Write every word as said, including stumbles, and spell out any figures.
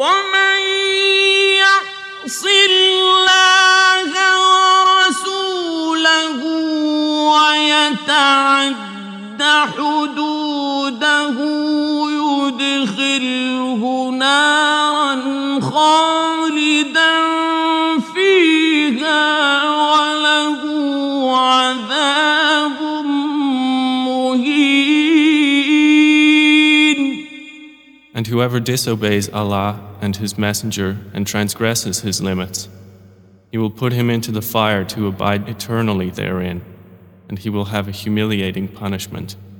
ومن يعص الله ورسوله ويتعد حدوده يدخله نارا خالدا فيها وله عذاب مهين. And whoever disobeys Allah and His Messenger and transgresses His limits, He will put him into the fire to abide eternally therein, and he will have a humiliating punishment.